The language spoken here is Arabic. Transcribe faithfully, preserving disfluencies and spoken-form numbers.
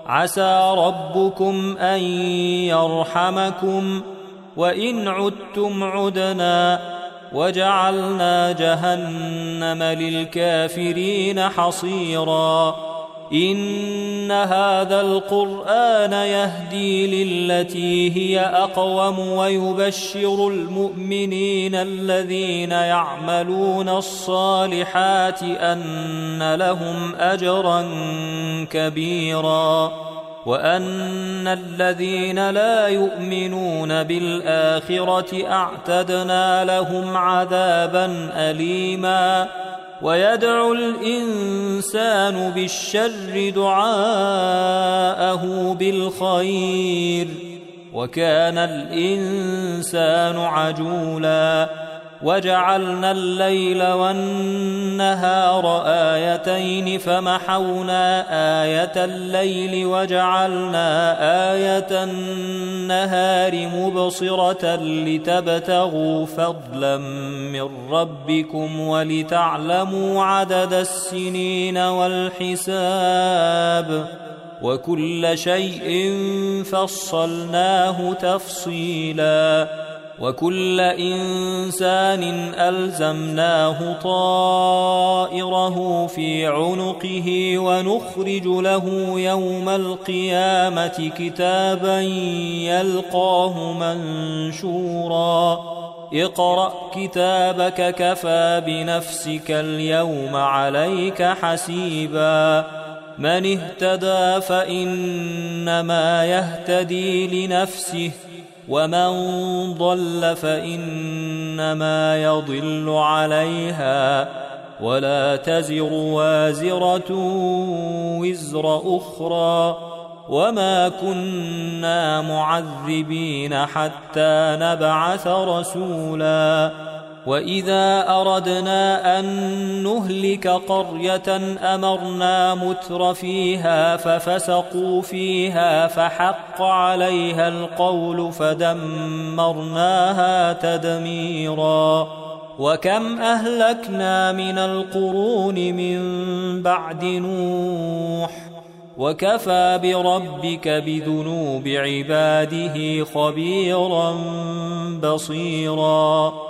عسى ربكم أن يرحمكم وإن عدتم عدنا وجعلنا جهنم للكافرين حصيرا إن هذا القرآن يهدي للتي هي أقوم ويبشر المؤمنين الذين يعملون الصالحات أن لهم أجرا كبيرا وأن الذين لا يؤمنون بالآخرة أعتدنا لهم عذابا أليما ويدعو الإنسان بالشر دعاءه بالخير وكان الإنسان عجولا وجعلنا الليل والنهار آيتين فمحونا آية الليل وجعلنا آية النهار مبصرة لتبتغوا فضلا من ربكم ولتعلموا عدد السنين والحساب وكل شيء فصلناه تفصيلا وكل إنسان ألزمناه طائره في عنقه ونخرج له يوم القيامة كتابا يلقاه منشورا اقرأ كتابك كفى بنفسك اليوم عليك حسيبا من اهتدى فإنما يهتدي لنفسه ومن ضل فإنما يضل عليها ولا تزر وازرة وزر أخرى وما كنا معذبين حتى نبعث رسولا وإذا أردنا أن نهلك قرية أمرنا متر فيها ففسقوا فيها فحق عليها القول فدمرناها تدميرا وكم أهلكنا من القرون من بعد نوح وكفى بربك بذنوب عباده خبيرا بصيرا